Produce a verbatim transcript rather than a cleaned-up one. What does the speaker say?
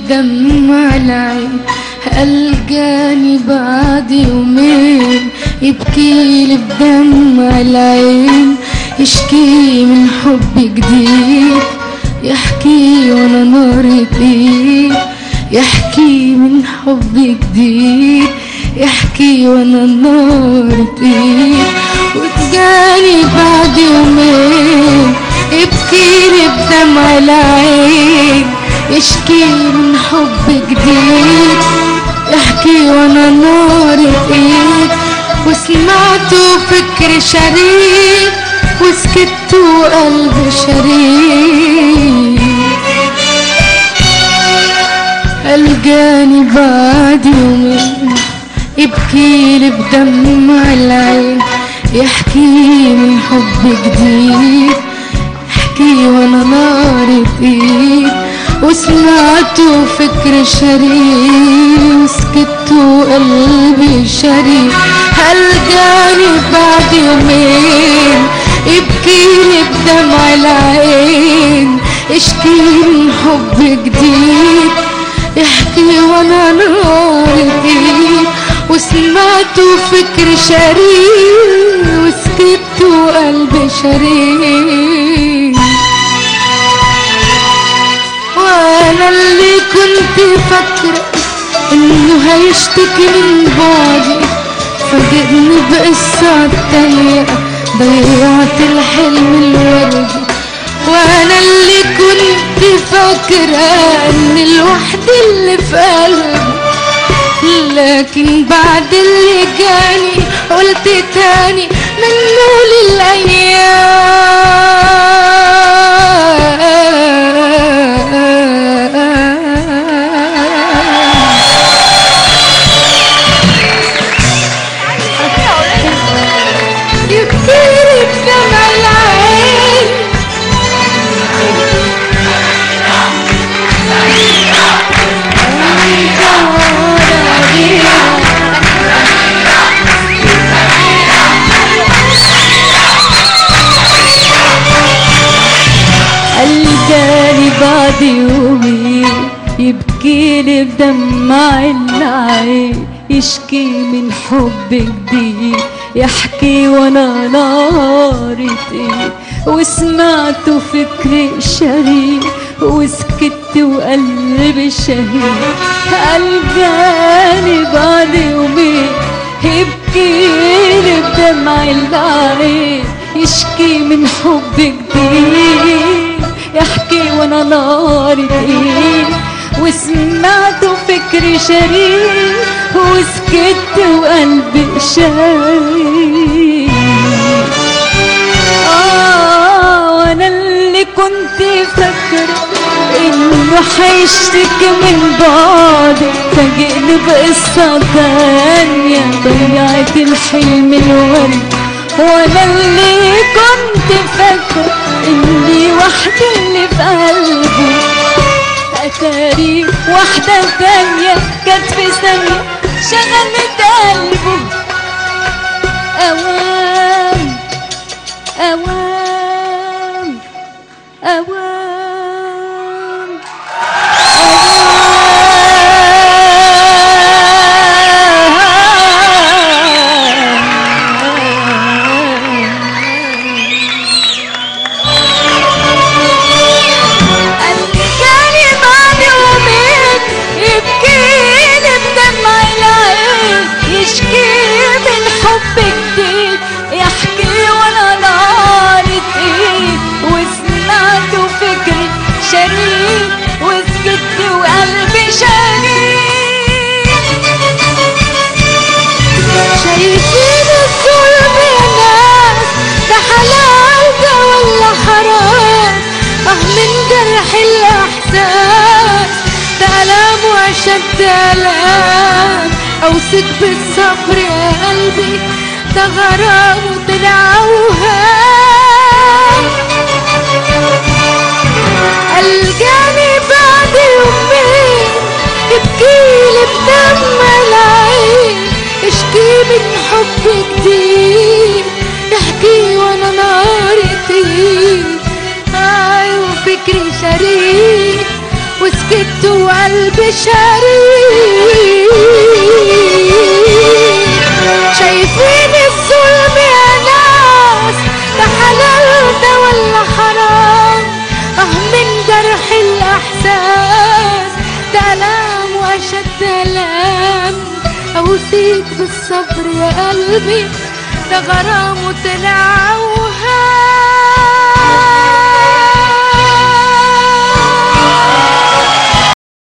بدمع العين، ألقاني بعد يومين يبكيلي بدمع العين، يشكي من حب جديد، يحكي وانا نار ايد، يحكي من حب جديد، يحكي وانا نار ايد. وتجاني بعد يومين يبكيلي بدمع العين، يشكي من حب جديد، يحكي وانا نار ايد. وسمعته فكر شريك وسكت وقلبي شريك، ألقاني بعد يومين يبكيلي بدمع العين، يحكي من حب جديد، يحكي وانا نار ايد. وسمعته فكر شريك وسكت وقلبي شريك، ألقاني بعد يومين يبكيلي بدمع العين، يشكي من حب جديد، يحكي وانا نار ايد. وسمعته فكر شريك وسكت وقلبي شريك، وانا اللي كنت فاكرة انه هيشتكي من بعدي، فاجئني بقصة تانية ضيعت الحلم الوردي. وانا اللي كنت فاكرة ان الوحدة اللي في قلبي، لكن بعد اللي جاني قلت تاني منه للأيام. يبكيلي بدمع العين، ألقاني بعد يومين يبكيلي بدمع العين، يشكي من حب جديد، يحكي وانا نار ايد. وسمعته فكري شريك وسكت وقلبي شهيد، ألقاني بعد يومين يبكيلي بدمع العين، يشكي من حب جديد، يحكي وانا نار ايد. وسمعته فكري شريك وسكت وقلبي شهيد. آه وانا اللي كنت فاكرة انه حيشتكي من بعدي، فاجئني بقصة تانية ضيعت الحلم الورد. وانا اللي كنت فاكرة اني وحدة اللي في قلبي، اتاري واحدة تانية كانت في ثانية شغلت قلبه. اوام اوام اوام الآلام أوصيك بالصبر يا قلبي، ده غرام وطلع أوهام. ألقاني بعد يومين يبكيلي بدمع العين، يشكي من حب جديد، يحكي وانا نار ايد. أيوة فكري شريك وسكت وقلبي شريك. شايفين الظلم يا ناس، ده حلال ده ولا حرام؟ اه من جرح الاحساس ده الام واشد الام. اوصيك بالصبر يا قلبي، ده غرام وترى